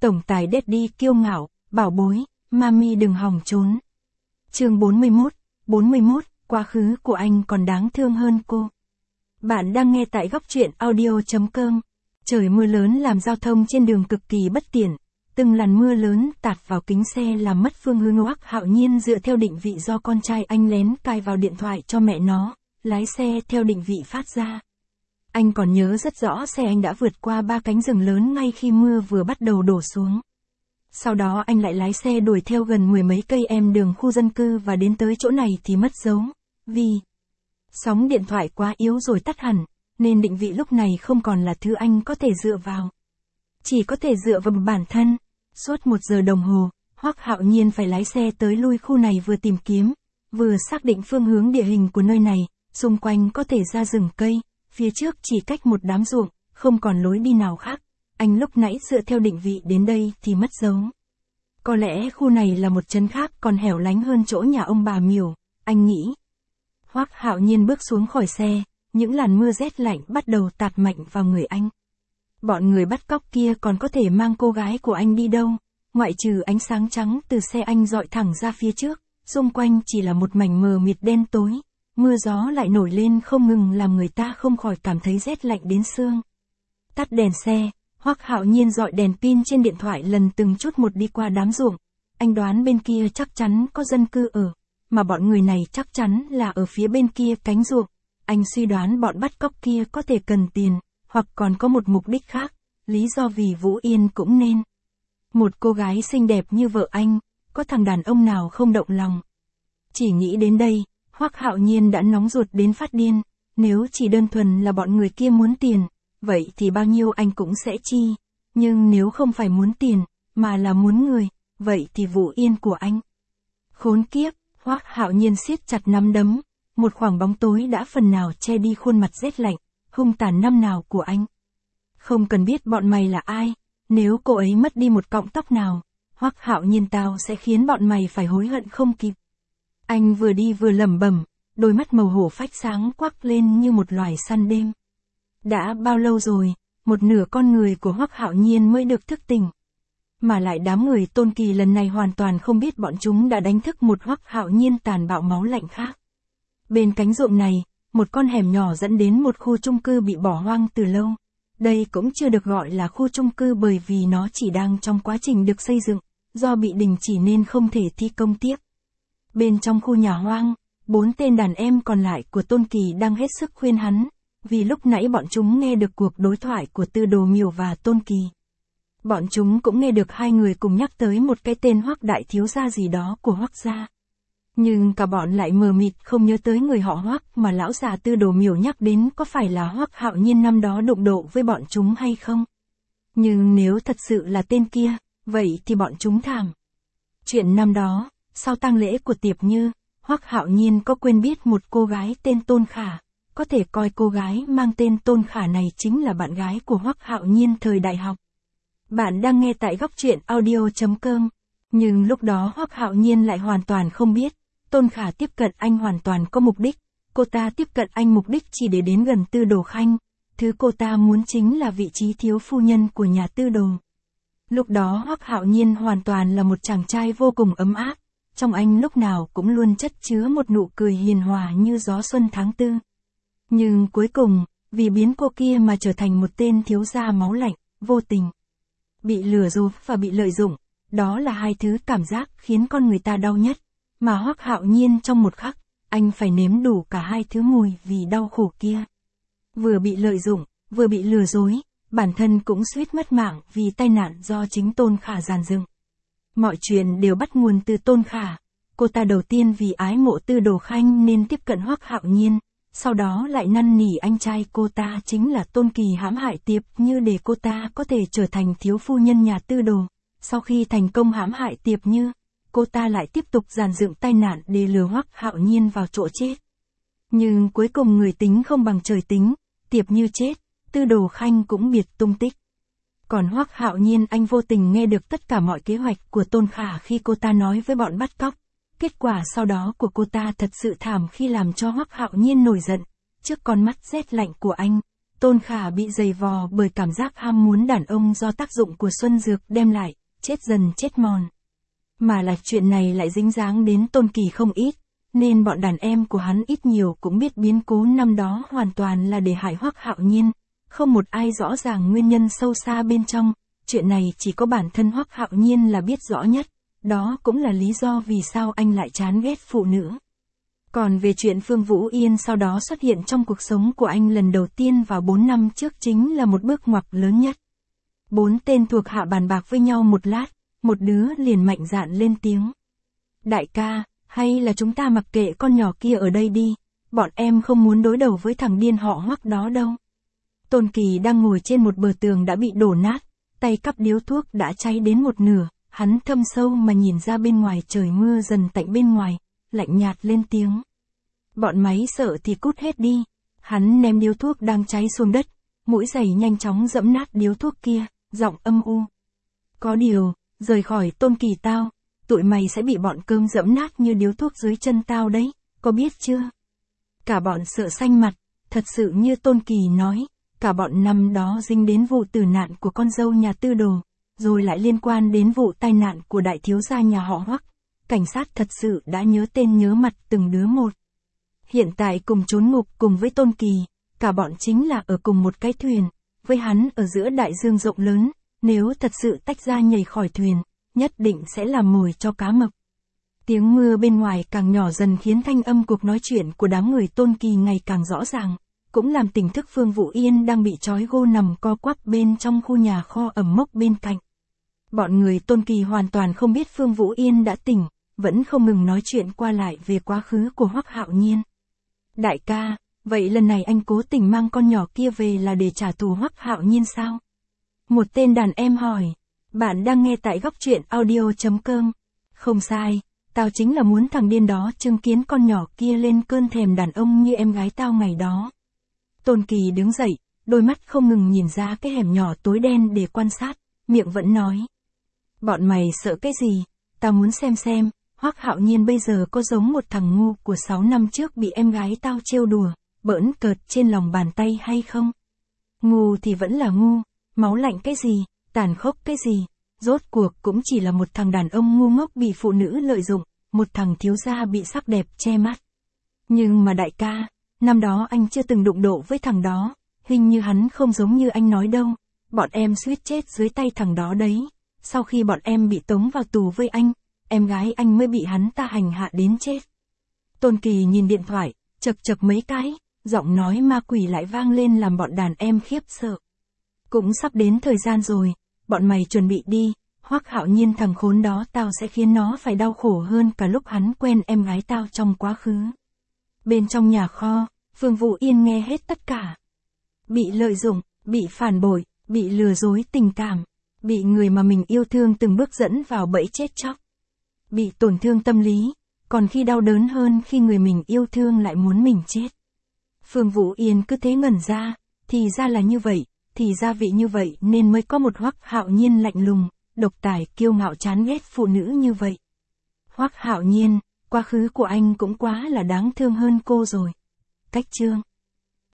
Tổng tài Daddy kiêu ngạo, bảo bối, mami đừng hòng trốn. Chương 41, quá khứ của anh còn đáng thương hơn cô. Bạn đang nghe tại góc truyện audio.com. Trời mưa lớn làm giao thông trên đường cực kỳ bất tiện. Từng làn mưa lớn tạt vào kính xe làm mất phương hướng. Hoắc Hạo Nhiên dựa theo định vị do con trai anh lén cài vào điện thoại cho mẹ nó, lái xe theo định vị phát ra. Anh còn nhớ rất rõ xe anh đã vượt qua 3 cánh rừng lớn ngay khi mưa vừa bắt đầu đổ xuống. Sau đó anh lại lái xe đuổi theo gần 10 mấy cây em đường khu dân cư và đến tới chỗ này thì mất dấu, vì sóng điện thoại quá yếu rồi tắt hẳn, nên định vị lúc này không còn là thứ anh có thể dựa vào. Chỉ có thể dựa vào bản thân. Suốt 1 giờ đồng hồ, Hoắc Hạo Nhiên phải lái xe tới lui khu này vừa tìm kiếm, vừa xác định phương hướng địa hình của nơi này, xung quanh có thể ra rừng cây, phía trước chỉ cách một đám ruộng, không còn lối đi nào khác. Anh lúc nãy dựa theo định vị đến đây thì mất dấu. Có lẽ khu này là một trấn khác còn hẻo lánh hơn chỗ nhà ông bà Miểu, anh nghĩ. Hoắc Hạo Nhiên bước xuống khỏi xe, những làn mưa rét lạnh bắt đầu tạt mạnh vào người anh. Bọn người bắt cóc kia còn có thể mang cô gái của anh đi đâu, ngoại trừ ánh sáng trắng từ xe anh dọi thẳng ra phía trước, xung quanh chỉ là một mảnh mờ mịt đen tối, mưa gió lại nổi lên không ngừng làm người ta không khỏi cảm thấy rét lạnh đến xương. Tắt đèn xe, Hoắc Hạo Nhiên dọi đèn pin trên điện thoại lần từng chút một đi qua đám ruộng. Anh đoán bên kia chắc chắn có dân cư ở, mà bọn người này chắc chắn là ở phía bên kia cánh ruộng. Anh suy đoán bọn bắt cóc kia có thể cần tiền, hoặc còn có một mục đích khác, lý do vì Vũ Yên cũng nên. Một cô gái xinh đẹp như vợ anh, có thằng đàn ông nào không động lòng. Chỉ nghĩ đến đây, Hoắc Hạo Nhiên đã nóng ruột đến phát điên, nếu chỉ đơn thuần là bọn người kia muốn tiền, vậy thì bao nhiêu anh cũng sẽ chi, nhưng nếu không phải muốn tiền, mà là muốn người, vậy thì Vũ Yên của anh. Khốn kiếp, Hoắc Hạo Nhiên siết chặt nắm đấm, một khoảng bóng tối đã phần nào che đi khuôn mặt rét lạnh, hung tàn năm nào của anh. Không cần biết bọn mày là ai, nếu cô ấy mất đi một cọng tóc nào, Hoắc Hạo Nhiên tao sẽ khiến bọn mày phải hối hận không kịp. Anh vừa đi vừa lẩm bẩm, đôi mắt màu hổ phách sáng quắc lên như một loài săn đêm. Đã bao lâu rồi, một nửa con người của Hoắc Hạo Nhiên mới được thức tỉnh. Mà lại đám người Tôn Kỳ lần này hoàn toàn không biết bọn chúng đã đánh thức một Hoắc Hạo Nhiên tàn bạo máu lạnh khác. Bên cánh ruộng này, một con hẻm nhỏ dẫn đến một khu chung cư bị bỏ hoang từ lâu. Đây cũng chưa được gọi là khu chung cư bởi vì nó chỉ đang trong quá trình được xây dựng, do bị đình chỉ nên không thể thi công tiếp. Bên trong khu nhà hoang, 4 tên đàn em còn lại của Tôn Kỳ đang hết sức khuyên hắn, vì lúc nãy bọn chúng nghe được cuộc đối thoại của Tư Đồ Miểu và Tôn Kỳ. Bọn chúng cũng nghe được hai người cùng nhắc tới một cái tên Hoắc đại thiếu gia gì đó của Hoắc gia. Nhưng cả bọn lại mờ mịt không nhớ tới người họ Hoắc mà lão già Tư Đồ Miểu nhắc đến có phải là Hoắc Hạo Nhiên năm đó đụng độ với bọn chúng hay không. Nhưng nếu thật sự là tên kia, vậy thì bọn chúng thảm. Chuyện năm đó, sau tang lễ của Tiệp Như, Hoắc Hạo Nhiên có quên biết một cô gái tên Tôn Khả, có thể coi cô gái mang tên Tôn Khả này chính là bạn gái của Hoắc Hạo Nhiên thời đại học. Bạn đang nghe tại góc truyện audio.com, nhưng lúc đó Hoắc Hạo Nhiên lại hoàn toàn không biết, Tôn Khả tiếp cận anh hoàn toàn có mục đích, cô ta tiếp cận anh mục đích chỉ để đến gần Tư Đồ Khanh, thứ cô ta muốn chính là vị trí thiếu phu nhân của nhà Tư Đồ. Lúc đó Hoắc Hạo Nhiên hoàn toàn là một chàng trai vô cùng ấm áp, trong anh lúc nào cũng luôn chất chứa một nụ cười hiền hòa như gió xuân tháng 4. Nhưng cuối cùng, vì biến cô kia mà trở thành một tên thiếu gia máu lạnh, vô tình. Bị lừa dối và bị lợi dụng, đó là hai thứ cảm giác khiến con người ta đau nhất, mà Hoắc Hạo Nhiên trong một khắc, anh phải nếm đủ cả hai thứ mùi vì đau khổ kia. Vừa bị lợi dụng, vừa bị lừa dối, bản thân cũng suýt mất mạng vì tai nạn do chính Tôn Khả dàn dựng. Mọi chuyện đều bắt nguồn từ Tôn Khả, cô ta đầu tiên vì ái mộ Tư Đồ Khanh nên tiếp cận Hoắc Hạo Nhiên, sau đó lại năn nỉ anh trai cô ta chính là Tôn Kỳ hãm hại Tiệp Như để cô ta có thể trở thành thiếu phu nhân nhà Tư Đồ. Sau khi thành công hãm hại Tiệp Như, cô ta lại tiếp tục dàn dựng tai nạn để lừa Hoắc Hạo Nhiên vào chỗ chết. Nhưng cuối cùng người tính không bằng trời tính, Tiệp Như chết, Tư Đồ Khanh cũng biệt tung tích. Còn Hoắc Hạo Nhiên anh vô tình nghe được tất cả mọi kế hoạch của Tôn Khả khi cô ta nói với bọn bắt cóc. Kết quả sau đó của cô ta thật sự thảm khi làm cho Hoắc Hạo Nhiên nổi giận. Trước con mắt rét lạnh của anh, Tôn Khả bị dày vò bởi cảm giác ham muốn đàn ông do tác dụng của xuân dược đem lại, chết dần chết mòn. Mà là chuyện này lại dính dáng đến Tôn Kỳ không ít, nên bọn đàn em của hắn ít nhiều cũng biết biến cố năm đó hoàn toàn là để hại Hoắc Hạo Nhiên, không một ai rõ ràng nguyên nhân sâu xa bên trong, chuyện này chỉ có bản thân Hoắc Hạo Nhiên là biết rõ nhất, đó cũng là lý do vì sao anh lại chán ghét phụ nữ. Còn về chuyện Phương Vũ Yên sau đó xuất hiện trong cuộc sống của anh lần đầu tiên vào 4 năm trước chính là một bước ngoặt lớn nhất. 4 tên thuộc hạ bàn bạc với nhau một lát, một đứa liền mạnh dạn lên tiếng. Đại ca, hay là chúng ta mặc kệ con nhỏ kia ở đây đi, bọn em không muốn đối đầu với thằng điên họ Hoắc đó đâu. Tôn Kỳ đang ngồi trên một bờ tường đã bị đổ nát, tay cắp điếu thuốc đã cháy đến một nửa, hắn thâm sâu mà nhìn ra bên ngoài trời mưa dần tạnh bên ngoài, lạnh nhạt lên tiếng. Bọn máy sợ thì cút hết đi. Hắn ném điếu thuốc đang cháy xuống đất, mũi giày nhanh chóng dẫm nát điếu thuốc kia, giọng âm u. Có điều, rời khỏi Tôn Kỳ tao, tụi mày sẽ bị bọn cơm dẫm nát như điếu thuốc dưới chân tao đấy, có biết chưa? Cả bọn sợ xanh mặt, thật sự như Tôn Kỳ nói, cả bọn năm đó dính đến vụ tử nạn của con dâu nhà Tư Đồ, rồi lại liên quan đến vụ tai nạn của đại thiếu gia nhà họ Hoắc. Cảnh sát thật sự đã nhớ tên nhớ mặt từng đứa một. Hiện tại cùng trốn ngục cùng với Tôn Kỳ, cả bọn chính là ở cùng một cái thuyền, với hắn ở giữa đại dương rộng lớn, nếu thật sự tách ra nhảy khỏi thuyền, nhất định sẽ làm mồi cho cá mập. Tiếng mưa bên ngoài càng nhỏ dần khiến thanh âm cuộc nói chuyện của đám người Tôn Kỳ ngày càng rõ ràng, cũng làm tỉnh thức Phương Vũ Yên đang bị trói gô nằm co quắp bên trong khu nhà kho ẩm mốc bên cạnh. Bọn người Tôn Kỳ hoàn toàn không biết Phương Vũ Yên đã tỉnh, vẫn không ngừng nói chuyện qua lại về quá khứ của Hoắc Hạo Nhiên. Đại ca, vậy lần này anh cố tình mang con nhỏ kia về là để trả thù Hoắc Hạo Nhiên sao? Một tên đàn em hỏi. Bạn đang nghe tại góc truyện audio.com. Không sai, tao chính là muốn thằng điên đó chứng kiến con nhỏ kia lên cơn thèm đàn ông như em gái tao ngày đó. Tôn Kỳ đứng dậy, đôi mắt không ngừng nhìn ra cái hẻm nhỏ tối đen để quan sát, miệng vẫn nói. Bọn mày sợ cái gì? Tao muốn xem, Hoắc Hạo Nhiên bây giờ có giống một thằng ngu của 6 năm trước bị em gái tao trêu đùa, bỡn cợt trên lòng bàn tay hay không? Ngu thì vẫn là ngu, máu lạnh cái gì, tàn khốc cái gì, rốt cuộc cũng chỉ là một thằng đàn ông ngu ngốc bị phụ nữ lợi dụng, một thằng thiếu gia bị sắc đẹp che mắt. Nhưng mà đại ca, năm đó anh chưa từng đụng độ với thằng đó, hình như hắn không giống như anh nói đâu, bọn em suýt chết dưới tay thằng đó đấy, sau khi bọn em bị tống vào tù với anh, em gái anh mới bị hắn ta hành hạ đến chết. Tôn Kỳ nhìn điện thoại, chật mấy cái, giọng nói ma quỷ lại vang lên làm bọn đàn em khiếp sợ. Cũng sắp đến thời gian rồi, bọn mày chuẩn bị đi, Hoắc Hạo Nhiên thằng khốn đó tao sẽ khiến nó phải đau khổ hơn cả lúc hắn quen em gái tao trong quá khứ. Bên trong nhà kho, Phương Vũ Yên nghe hết tất cả. Bị lợi dụng, bị phản bội, bị lừa dối tình cảm, bị người mà mình yêu thương từng bước dẫn vào bẫy chết chóc. Bị tổn thương tâm lý, còn khi đau đớn hơn khi người mình yêu thương lại muốn mình chết. Phương Vũ Yên cứ thế ngẩn ra, thì ra là như vậy, thì gia vị như vậy nên mới có một Hoắc Hạo Nhiên lạnh lùng, độc tài kiêu ngạo chán ghét phụ nữ như vậy. Hoắc Hạo Nhiên, quá khứ của anh cũng quá là đáng thương hơn cô rồi. Cách chương